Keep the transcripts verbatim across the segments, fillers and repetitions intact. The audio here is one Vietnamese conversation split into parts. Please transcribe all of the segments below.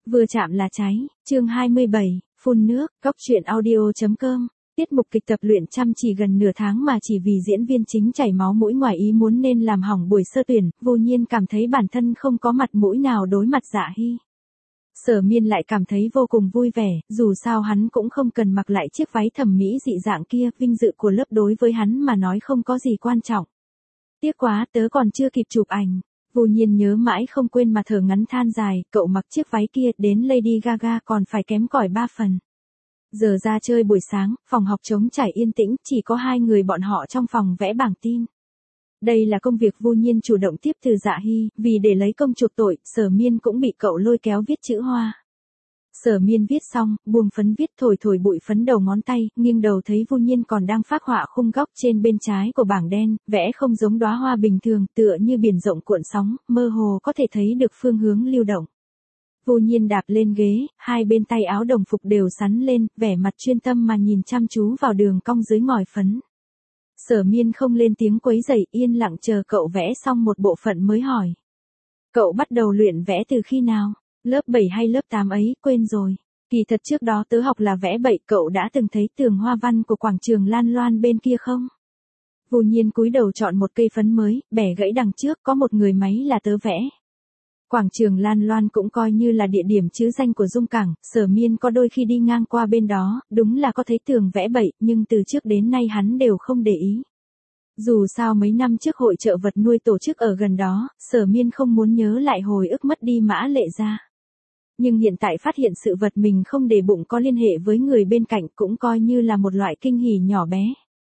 Vừa chạm là cháy, chương hai mươi bảy, phun nước, cóc truyện audio.com. Tiết mục kịch tập luyện chăm chỉ gần nửa tháng mà chỉ vì diễn viên chính chảy máu mũi ngoài ý muốn nên làm hỏng buổi sơ tuyển, vô nhiên cảm thấy bản thân không có mặt mũi nào đối mặt Dạ Hy. Sở Miên lại cảm thấy vô cùng vui vẻ, dù sao hắn cũng không cần mặc lại chiếc váy thẩm mỹ dị dạng kia, vinh dự của lớp đối với hắn mà nói không có gì quan trọng. Tiếc quá, tớ còn chưa kịp chụp ảnh. Vô nhiên nhớ mãi không quên mà thở ngắn than dài, cậu mặc chiếc váy kia đến Lady Gaga còn phải kém cỏi ba phần. Giờ ra chơi buổi sáng, phòng học trống trải yên tĩnh, chỉ có hai người bọn họ trong phòng vẽ bảng tin. Đây là công việc vô nhiên chủ động tiếp từ Dạ Hy, vì để lấy công chuộc tội, Sở Miên cũng bị cậu lôi kéo viết chữ hoa. Sở Miên viết xong, buông phấn viết thổi thổi bụi phấn đầu ngón tay, nghiêng đầu thấy vô nhiên còn đang phác họa khung góc trên bên trái của bảng đen, vẽ không giống đóa hoa bình thường, tựa như biển rộng cuộn sóng, mơ hồ có thể thấy được phương hướng lưu động. Vô nhiên đạp lên ghế, hai bên tay áo đồng phục đều sắn lên, vẻ mặt chuyên tâm mà nhìn chăm chú vào đường cong dưới ngòi phấn. Sở Miên không lên tiếng quấy rầy, yên lặng chờ cậu vẽ xong một bộ phận mới hỏi. Cậu bắt đầu luyện vẽ từ khi nào? Lớp bảy hay lớp tám ấy, quên rồi. Kỳ thật trước đó tớ học là vẽ bậy, cậu đã từng thấy tường hoa văn của quảng trường Lan Loan bên kia không? Vô nhiên cúi đầu chọn một cây phấn mới, bẻ gãy đằng trước, có một người máy là tớ vẽ. Quảng trường Lan Loan cũng coi như là địa điểm trứ danh của Dung Cảng, Sở Miên có đôi khi đi ngang qua bên đó, đúng là có thấy tường vẽ bậy, nhưng từ trước đến nay hắn đều không để ý. Dù sao mấy năm trước hội chợ vật nuôi tổ chức ở gần đó, Sở Miên không muốn nhớ lại hồi ức mất đi Mã Lệ Gia. Nhưng hiện tại phát hiện sự vật mình không để bụng có liên hệ với người bên cạnh cũng coi như là một loại kinh hỉ nhỏ bé.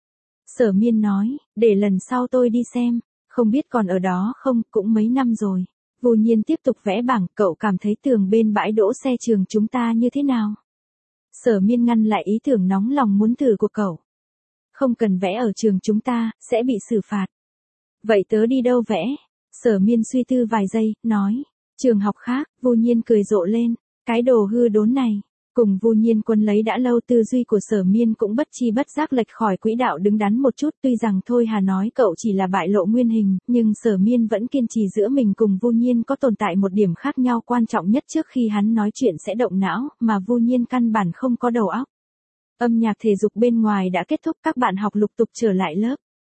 Sở Miên nói, để lần sau tôi đi xem, không biết còn ở đó không, cũng mấy năm rồi. Vô nhiên tiếp tục vẽ bảng, cậu cảm thấy tường bên bãi đỗ xe trường chúng ta như thế nào? Sở Miên ngăn lại ý tưởng nóng lòng muốn thử của cậu. Không cần vẽ ở trường chúng ta, sẽ bị xử phạt. Vậy tớ đi đâu vẽ? Sở Miên suy tư vài giây, nói. Trường học khác, vô nhiên cười rộ lên. Cái đồ hư đốn này. Cùng vô nhiên quân lấy đã lâu, tư duy của Sở Miên cũng bất chi bất giác lệch khỏi quỹ đạo đứng đắn một chút. Tuy rằng Thôi Hà nói cậu chỉ là bại lộ nguyên hình, nhưng Sở Miên vẫn kiên trì giữa mình cùng vô nhiên có tồn tại một điểm khác nhau quan trọng nhất trước khi hắn nói chuyện sẽ động não, mà vô nhiên căn bản không có đầu óc. Âm nhạc thể dục bên ngoài đã kết thúc, các bạn học lục tục trở lại lớp.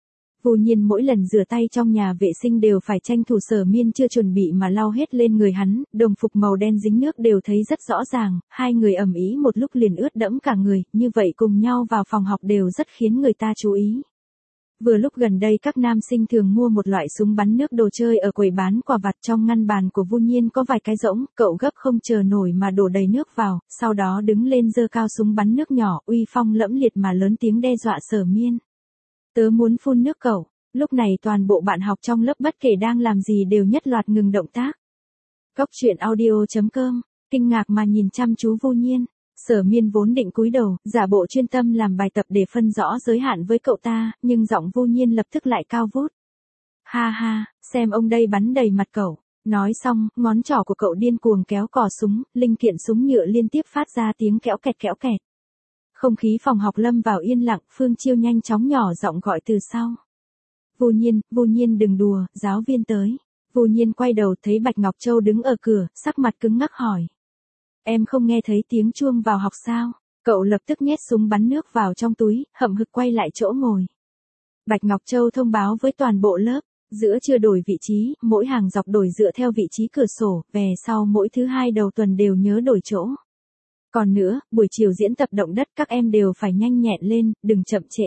Vô nhiên mỗi lần rửa tay trong nhà vệ sinh đều phải tranh thủ Sở Miên chưa chuẩn bị mà lau hết lên người hắn, đồng phục màu đen dính nước đều thấy rất rõ ràng, hai người ầm ĩ một lúc liền ướt đẫm cả người, như vậy cùng nhau vào phòng học đều rất khiến người ta chú ý. Vừa lúc gần đây các nam sinh thường mua một loại súng bắn nước đồ chơi ở quầy bán quà vặt, trong ngăn bàn của Vô Nhiên có vài cái rỗng, cậu gấp không chờ nổi mà đổ đầy nước vào, sau đó đứng lên giơ cao súng bắn nước nhỏ, uy phong lẫm liệt mà lớn tiếng đe dọa Sở Miên. Tớ muốn phun nước cậu. Lúc này toàn bộ bạn học trong lớp bất kể đang làm gì đều nhất loạt ngừng động tác. Cóc truyện audio.com, kinh ngạc mà nhìn chăm chú Vô Nhiên. Sở Miên vốn định cúi đầu, giả bộ chuyên tâm làm bài tập để phân rõ giới hạn với cậu ta, nhưng giọng Vô Nhiên lập tức lại cao vút. Ha ha, xem ông đây bắn đầy mặt cậu. Nói xong, ngón trỏ của cậu điên cuồng kéo cò súng, linh kiện súng nhựa liên tiếp phát ra tiếng kéo kẹt kéo kẹt. Không khí phòng học lâm vào yên lặng, Phương Chiêu nhanh chóng nhỏ giọng gọi từ sau. Vô Nhiên, Vô Nhiên đừng đùa, giáo viên tới. Vô Nhiên quay đầu thấy Bạch Ngọc Châu đứng ở cửa, sắc mặt cứng ngắc hỏi. Em không nghe thấy tiếng chuông vào học sao? Cậu lập tức nhét súng bắn nước vào trong túi, hậm hực quay lại chỗ ngồi. Bạch Ngọc Châu thông báo với toàn bộ lớp, giữa chưa đổi vị trí, mỗi hàng dọc đổi dựa theo vị trí cửa sổ, về sau mỗi thứ hai đầu tuần đều nhớ đổi chỗ. Còn nữa, buổi chiều diễn tập động đất các em đều phải nhanh nhẹn lên, đừng chậm trễ.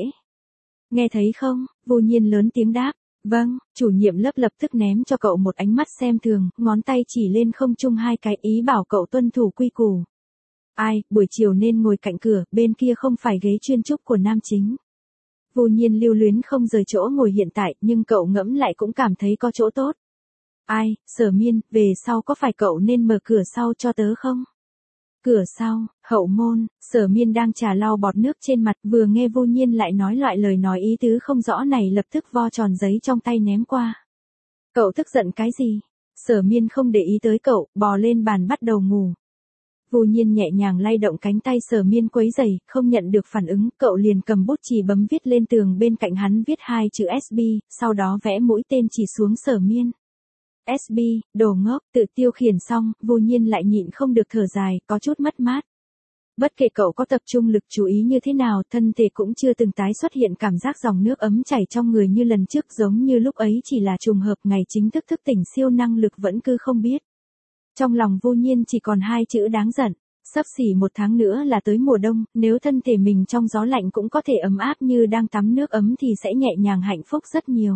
Nghe thấy không? Vô Nhiên lớn tiếng đáp. Vâng, chủ nhiệm lớp lập tức ném cho cậu một ánh mắt xem thường, ngón tay chỉ lên không trung hai cái, ý bảo cậu tuân thủ quy củ. Ai, buổi chiều nên ngồi cạnh cửa, bên kia không phải ghế chuyên trúc của nam chính. Vô Nhiên lưu luyến không rời chỗ ngồi hiện tại, nhưng cậu ngẫm lại cũng cảm thấy có chỗ tốt. Ai, Sở Miên, về sau có phải cậu nên mở cửa sau cho tớ không? Cửa sau, hậu môn, Sở Miên đang trà lau bọt nước trên mặt, vừa nghe Vô Nhiên lại nói loại lời nói ý tứ không rõ này, lập tức vo tròn giấy trong tay ném qua. Cậu tức giận cái gì? Sở Miên không để ý tới cậu, bò lên bàn bắt đầu ngủ. Vô Nhiên nhẹ nhàng lay động cánh tay Sở Miên quấy rầy, không nhận được phản ứng, cậu liền cầm bút chì bấm viết lên tường bên cạnh hắn viết hai chữ ét bê, sau đó vẽ mũi tên chỉ xuống Sở Miên. ét bê, đồ ngốc, tự tiêu khiển xong, vô nhiên lại nhịn không được thở dài, có chút mất mát. Bất kể cậu có tập trung lực chú ý như thế nào, thân thể cũng chưa từng tái xuất hiện cảm giác dòng nước ấm chảy trong người như lần trước, giống như lúc ấy chỉ là trùng hợp, ngày chính thức thức tỉnh siêu năng lực vẫn cứ không biết. Trong lòng vô nhiên chỉ còn hai chữ đáng giận. Sắp xỉ một tháng nữa là tới mùa đông, nếu thân thể mình trong gió lạnh cũng có thể ấm áp như đang tắm nước ấm thì sẽ nhẹ nhàng hạnh phúc rất nhiều.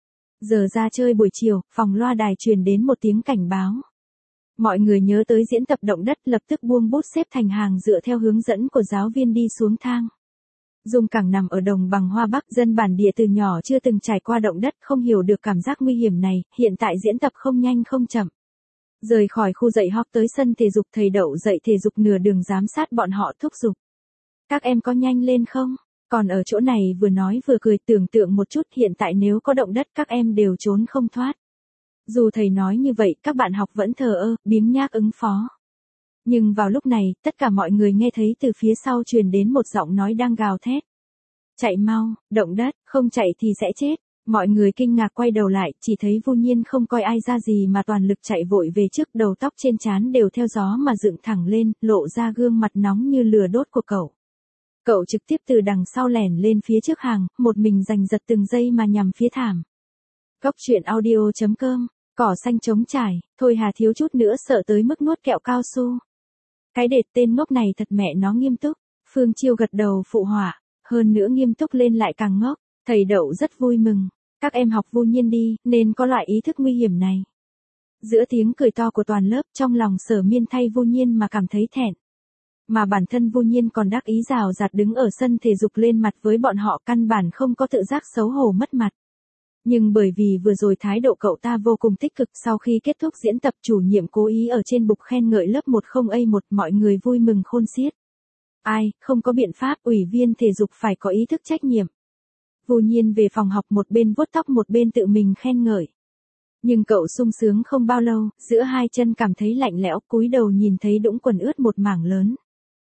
Giờ ra chơi buổi chiều, phòng loa đài truyền đến một tiếng cảnh báo. Mọi người nhớ tới diễn tập động đất, lập tức buông bút xếp thành hàng dựa theo hướng dẫn của giáo viên đi xuống thang. Dung Cảng nằm ở đồng bằng Hoa Bắc, dân bản địa từ nhỏ chưa từng trải qua động đất, không hiểu được cảm giác nguy hiểm này, hiện tại diễn tập không nhanh không chậm. Rời khỏi khu dạy học tới sân thể dục, thầy Đậu dạy thể dục nửa đường giám sát bọn họ thúc giục. Các em có nhanh lên không? Còn ở chỗ này vừa nói vừa cười, tưởng tượng một chút, hiện tại nếu có động đất các em đều trốn không thoát. Dù thầy nói như vậy, các bạn học vẫn thờ ơ, biếng nhác ứng phó. Nhưng vào lúc này, tất cả mọi người nghe thấy từ phía sau truyền đến một giọng nói đang gào thét. Chạy mau, động đất, không chạy thì sẽ chết. Mọi người kinh ngạc quay đầu lại, chỉ thấy vô nhiên không coi ai ra gì mà toàn lực chạy vội về trước, đầu tóc trên trán đều theo gió mà dựng thẳng lên, lộ ra gương mặt nóng như lửa đốt của cậu. Cậu trực tiếp từ đằng sau lẻn lên phía trước hàng, một mình giành giật từng giây mà nhằm phía thảm. Góc truyện audio chấm com, cỏ xanh trống trải, thôi Hà thiếu chút nữa sợ tới mức nuốt kẹo cao su. Cái đệt tên ngốc này thật mẹ nó nghiêm túc, Phương Chiêu gật đầu phụ họa, hơn nữa nghiêm túc lên lại càng ngốc. Thầy Đậu rất vui mừng, các em học vô nhiên đi, nên có loại ý thức nguy hiểm này. Giữa tiếng cười to của toàn lớp, trong lòng Sở Miên thay vô nhiên mà cảm thấy thẹn. Mà bản thân vô nhiên còn đắc ý rào rạt đứng ở sân thể dục lên mặt với bọn họ, căn bản không có tự giác xấu hổ mất mặt. Nhưng bởi vì vừa rồi thái độ cậu ta vô cùng tích cực, sau khi kết thúc diễn tập chủ nhiệm cố ý ở trên bục khen ngợi lớp một không A một, mọi người vui mừng khôn xiết. Ai, không có biện pháp, ủy viên thể dục phải có ý thức trách nhiệm. Vô nhiên về phòng học, một bên vuốt tóc một bên tự mình khen ngợi. Nhưng cậu sung sướng không bao lâu, giữa hai chân cảm thấy lạnh lẽo, cúi đầu nhìn thấy đũng quần ướt một mảng lớn.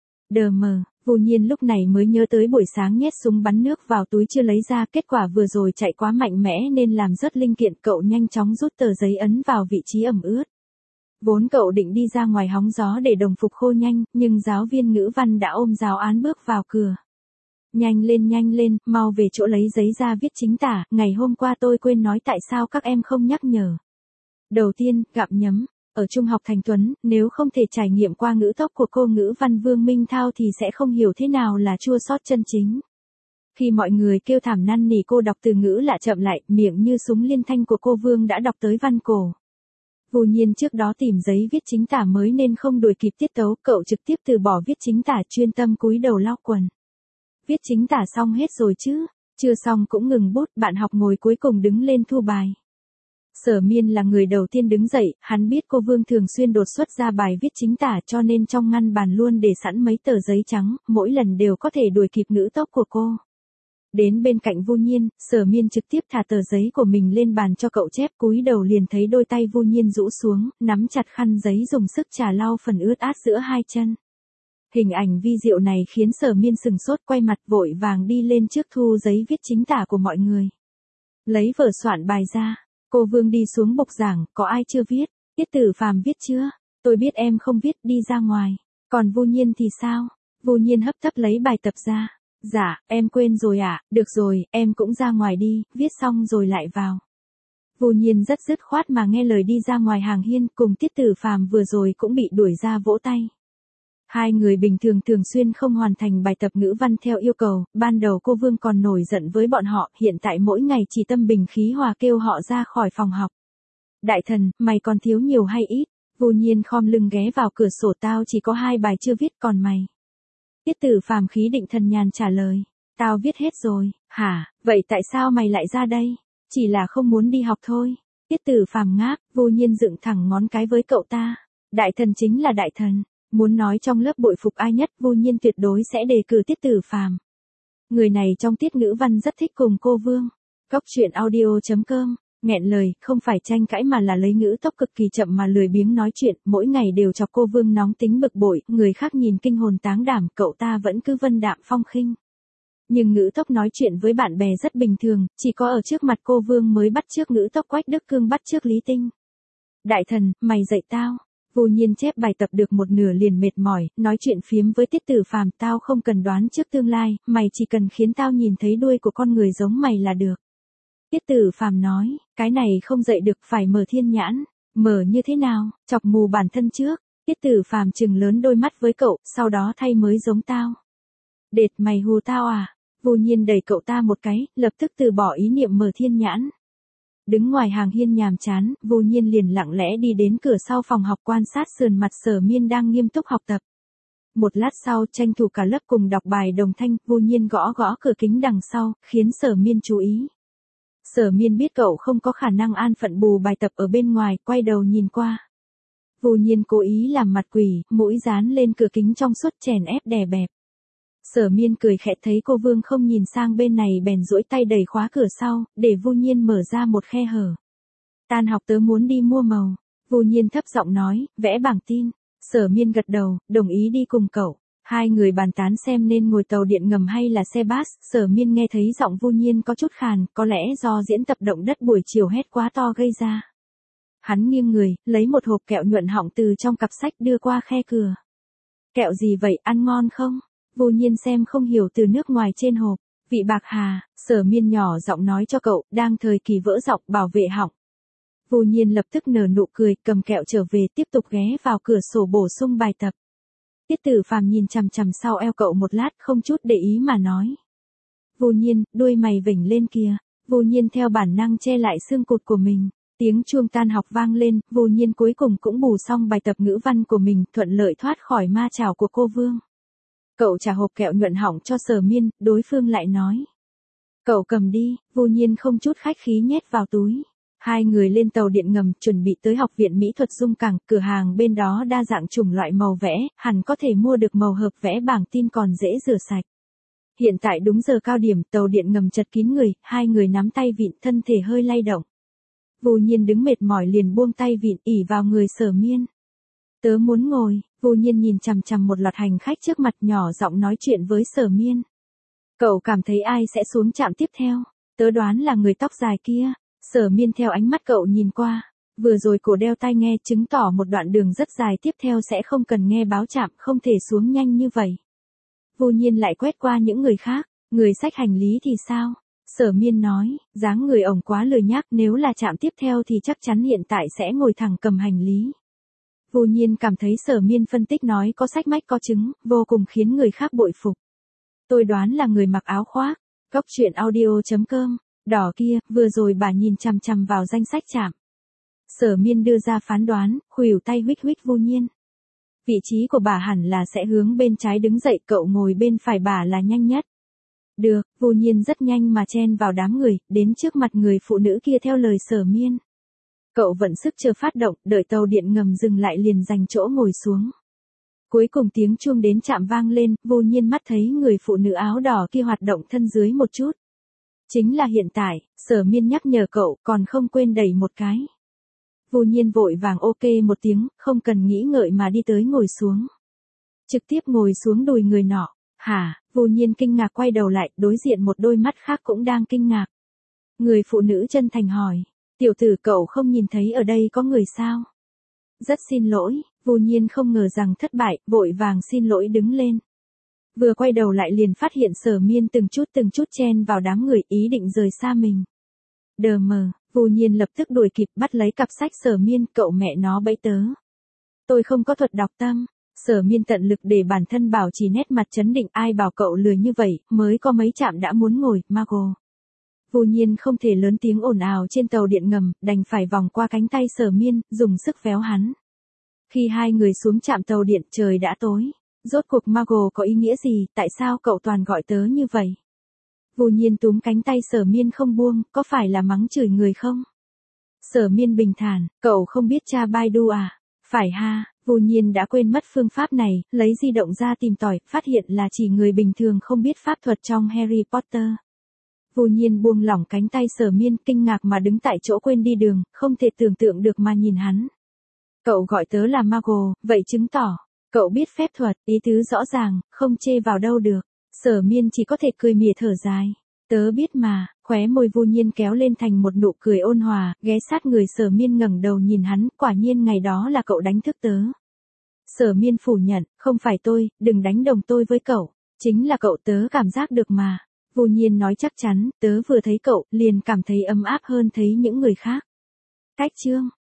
Đờ mờ, vô nhiên lúc này mới nhớ tới buổi sáng nhét súng bắn nước vào túi chưa lấy ra, kết quả vừa rồi chạy quá mạnh mẽ nên làm rớt linh kiện, cậu nhanh chóng rút tờ giấy ấn vào vị trí ẩm ướt. Vốn cậu định đi ra ngoài hóng gió để đồng phục khô nhanh, nhưng giáo viên ngữ văn đã ôm giáo án bước vào cửa. Nhanh lên nhanh lên, mau về chỗ lấy giấy ra viết chính tả, ngày hôm qua tôi quên nói tại sao các em không nhắc nhở. Đầu tiên, gặm nhấm, ở Trung học Thành Tuấn, nếu không thể trải nghiệm qua ngữ tốc của cô ngữ văn Vương Minh Thao thì sẽ không hiểu thế nào là chua xót chân chính. Khi mọi người kêu thảm năn nỉ cô đọc từ ngữ lạ chậm lại, miệng như súng liên thanh của cô Vương đã đọc tới văn cổ. Vô nhiên trước đó tìm giấy viết chính tả mới nên không đuổi kịp tiết tấu, cậu trực tiếp từ bỏ viết chính tả, chuyên tâm cúi đầu lau quần. Viết chính tả xong hết rồi chứ? Chưa xong cũng ngừng bút, bạn học ngồi cuối cùng đứng lên thu bài. Sở Miên là người đầu tiên đứng dậy, hắn biết cô Vương thường xuyên đột xuất ra bài viết chính tả cho nên trong ngăn bàn luôn để sẵn mấy tờ giấy trắng, mỗi lần đều có thể đuổi kịp ngữ tốc của cô. Đến bên cạnh Vô Nhiên, Sở Miên trực tiếp thả tờ giấy của mình lên bàn cho cậu chép, cúi đầu liền thấy đôi tay Vô Nhiên rũ xuống, nắm chặt khăn giấy dùng sức chà lau phần ướt át giữa hai chân. Hình ảnh vi diệu này khiến Sở Miên sừng sốt, quay mặt vội vàng đi lên trước thu giấy viết chính tả của mọi người. Lấy vở soạn bài ra, cô Vương đi xuống bục giảng, có ai chưa viết? Tiết Tử Phàm viết chưa? Tôi biết em không viết, đi ra ngoài. Còn Vô Nhiên thì sao? Vô Nhiên hấp tấp lấy bài tập ra. Dạ, em quên rồi ạ, à? Được rồi, em cũng ra ngoài đi, viết xong rồi lại vào. Vô Nhiên rất dứt khoát mà nghe lời đi ra ngoài hàng hiên, cùng Tiết Tử Phàm vừa rồi cũng bị đuổi ra vỗ tay. Hai người bình thường thường xuyên không hoàn thành bài tập ngữ văn theo yêu cầu, ban đầu cô Vương còn nổi giận với bọn họ, hiện tại mỗi ngày chỉ tâm bình khí hòa kêu họ ra khỏi phòng học. Đại thần, mày còn thiếu nhiều hay ít? Vô Nhiên khom lưng ghé vào cửa sổ, tao chỉ có hai bài chưa viết, còn mày? Tiết Tử Phàm khí định thần nhàn trả lời, tao viết hết rồi. Hả, vậy tại sao mày lại ra đây? Chỉ là không muốn đi học thôi. Tiết Tử Phàm ngáp, Vô Nhiên dựng thẳng ngón cái với cậu ta. Đại thần chính là đại thần. Muốn nói trong lớp bội phục ai nhất, Vô Nhiên tuyệt đối sẽ đề cử Tiết Tử Phàm. Người này trong tiết ngữ văn rất thích cùng cô Vương. Góc truyện audio chấm com, nghẹn lời, không phải tranh cãi mà là lấy ngữ tốc cực kỳ chậm mà lười biếng nói chuyện, mỗi ngày đều chọc cô Vương nóng tính bực bội, người khác nhìn kinh hồn táng đảm, cậu ta vẫn cứ vân đạm phong khinh. Nhưng ngữ tốc nói chuyện với bạn bè rất bình thường, chỉ có ở trước mặt cô Vương mới bắt chước ngữ tốc Quách Đức Cương bắt chước Lý Tinh. Đại thần, mày dạy tao. Vô Nhiên chép bài tập được một nửa liền mệt mỏi, nói chuyện phiếm với Tiết Tử Phàm, tao không cần đoán trước tương lai, mày chỉ cần khiến tao nhìn thấy đuôi của con người giống mày là được. Tiết Tử Phàm nói, cái này không dạy được, phải mở thiên nhãn. Mở như thế nào, chọc mù bản thân trước. Tiết Tử Phàm trừng lớn đôi mắt với cậu, sau đó thay mới giống tao. Đệt, mày hù tao à? Vô Nhiên đẩy cậu ta một cái, lập tức từ bỏ ý niệm mở thiên nhãn. Đứng ngoài hàng hiên nhàm chán, Vô Nhiên liền lặng lẽ đi đến cửa sau phòng học quan sát sườn mặt Sở Miên đang nghiêm túc học tập. Một lát sau, tranh thủ cả lớp cùng đọc bài đồng thanh, Vô Nhiên gõ gõ cửa kính đằng sau, khiến Sở Miên chú ý. Sở Miên biết cậu không có khả năng an phận bù bài tập ở bên ngoài, quay đầu nhìn qua. Vô Nhiên cố ý làm mặt quỷ, mũi dán lên cửa kính trong suốt chèn ép đè bẹp. Sở Miên cười khẽ thấy cô Vương không nhìn sang bên này bèn duỗi tay đẩy khóa cửa sau, để Vô Nhiên mở ra một khe hở. Tan học tớ muốn đi mua màu. Vô Nhiên thấp giọng nói, vẽ bảng tin. Sở Miên gật đầu, đồng ý đi cùng cậu. Hai người bàn tán xem nên ngồi tàu điện ngầm hay là xe bus. Sở Miên nghe thấy giọng Vô Nhiên có chút khàn, có lẽ do diễn tập động đất buổi chiều hét quá to gây ra. Hắn nghiêng người, lấy một hộp kẹo nhuận họng từ trong cặp sách đưa qua khe cửa. Kẹo gì vậy, ăn ngon không? Vô Nhiên xem không hiểu từ nước ngoài trên hộp. Vị bạc hà, Sở Miên nhỏ giọng nói cho cậu, đang thời kỳ vỡ giọng, bảo vệ họng. Vô Nhiên lập tức nở nụ cười, cầm kẹo trở về, tiếp tục ghé vào cửa sổ bổ sung bài tập. Tiết Tử Phàm nhìn chằm chằm sau eo cậu một lát, không chút để ý mà nói. Vô Nhiên, đuôi mày vểnh lên kìa. Vô Nhiên theo bản năng che lại xương cụt của mình. Tiếng chuông tan học vang lên, Vô Nhiên cuối cùng cũng bù xong bài tập ngữ văn của mình, thuận lợi thoát khỏi ma chảo của cô Vương. Cậu trả hộp kẹo nhuận họng cho Sở Miên, đối phương lại nói. Cậu cầm đi, Vô Nhiên không chút khách khí nhét vào túi. Hai người lên tàu điện ngầm, chuẩn bị tới học viện mỹ thuật Dung Cảng, cửa hàng bên đó đa dạng chủng loại màu vẽ, hẳn có thể mua được màu hợp vẽ bảng tin còn dễ rửa sạch. Hiện tại đúng giờ cao điểm, tàu điện ngầm chật kín người, hai người nắm tay vịn, thân thể hơi lay động. Vô Nhiên đứng mệt mỏi liền buông tay vịn, ỉ vào người Sở Miên. Tớ muốn ngồi. Vô Nhiên nhìn chằm chằm một loạt hành khách trước mặt, nhỏ giọng nói chuyện với Sở Miên. Cậu cảm thấy ai sẽ xuống trạm tiếp theo? Tớ đoán là người tóc dài kia. Sở Miên theo ánh mắt cậu nhìn qua. Vừa rồi cổ đeo tai nghe, chứng tỏ một đoạn đường rất dài tiếp theo sẽ không cần nghe báo trạm, không thể xuống nhanh như vậy. Vô Nhiên lại quét qua những người khác. Người xách hành lý thì sao? Sở Miên nói, dáng người ổng quá lười nhác, nếu là trạm tiếp theo thì chắc chắn hiện tại sẽ ngồi thẳng cầm hành lý. Vô Nhiên cảm thấy Sở Miên phân tích nói có sách mách có chứng, vô cùng khiến người khác bội phục. Tôi đoán là người mặc áo khoác. Góc truyện audio chấm com. Đỏ kia, vừa rồi bà nhìn chằm chằm vào danh sách trạm. Sở Miên đưa ra phán đoán, khuỷu tay huých huých Vô Nhiên. Vị trí của bà hẳn là sẽ hướng bên trái đứng dậy, cậu ngồi bên phải bà là nhanh nhất. Được, Vô Nhiên rất nhanh mà chen vào đám người, đến trước mặt người phụ nữ kia theo lời Sở Miên. Cậu vận sức chờ phát động, đợi tàu điện ngầm dừng lại liền giành chỗ ngồi xuống. Cuối cùng tiếng chuông đến trạm vang lên, Vô Nhiên mắt thấy người phụ nữ áo đỏ kia hoạt động thân dưới một chút. Chính là hiện tại, Sở Miên nhắc nhở cậu, còn không quên đẩy một cái. Vô Nhiên vội vàng ok một tiếng, không cần nghĩ ngợi mà đi tới ngồi xuống. Trực tiếp ngồi xuống đùi người nọ. Hả? Vô Nhiên kinh ngạc quay đầu lại, đối diện một đôi mắt khác cũng đang kinh ngạc. Người phụ nữ chân thành hỏi. Tiểu tử, cậu không nhìn thấy ở đây có người sao? Rất xin lỗi. Vô Nhiên không ngờ rằng thất bại, vội vàng xin lỗi đứng lên. Vừa quay đầu lại liền phát hiện Sở Miên từng chút từng chút chen vào đám người, ý định rời xa mình. Đờ mờ, Vô Nhiên lập tức đuổi kịp, bắt lấy cặp sách Sở Miên, cậu mẹ nó bẫy tớ. Tôi không có thuật đọc tâm. Sở Miên tận lực để bản thân bảo trì nét mặt trấn định, ai bảo cậu lười như vậy, mới có mấy trạm đã muốn ngồi, Margot. Vô Nhiên không thể lớn tiếng ồn ào trên tàu điện ngầm, đành phải vòng qua cánh tay Sở Miên, dùng sức véo hắn. Khi hai người xuống trạm tàu điện, trời đã tối. Rốt cuộc Margot có ý nghĩa gì, tại sao cậu toàn gọi tớ như vậy? Vô Nhiên túm cánh tay Sở Miên không buông, có phải là mắng chửi người không? Sở Miên bình thản, cậu không biết cha Baidu à? Phải ha. Vô Nhiên đã quên mất phương pháp này, lấy di động ra tìm tòi, phát hiện là chỉ người bình thường không biết pháp thuật trong Harry Potter. Vô Nhiên buông lỏng cánh tay Sở Miên, kinh ngạc mà đứng tại chỗ quên đi đường, không thể tưởng tượng được mà nhìn hắn. Cậu gọi tớ là Margot, vậy chứng tỏ, cậu biết phép thuật, ý tứ rõ ràng, không chê vào đâu được. Sở Miên chỉ có thể cười mỉa thở dài. Tớ biết mà, Khóe môi Vu Nhiên kéo lên thành một nụ cười ôn hòa, ghé sát người Sở Miên ngẩng đầu nhìn hắn, quả nhiên ngày đó là cậu đánh thức tớ. Sở Miên phủ nhận, không phải tôi, đừng đánh đồng tôi với cậu, chính là cậu tớ cảm giác được mà. Vu Nhiên nói chắc chắn, tớ vừa thấy cậu, liền cảm thấy ấm áp hơn thấy những người khác. Cách chương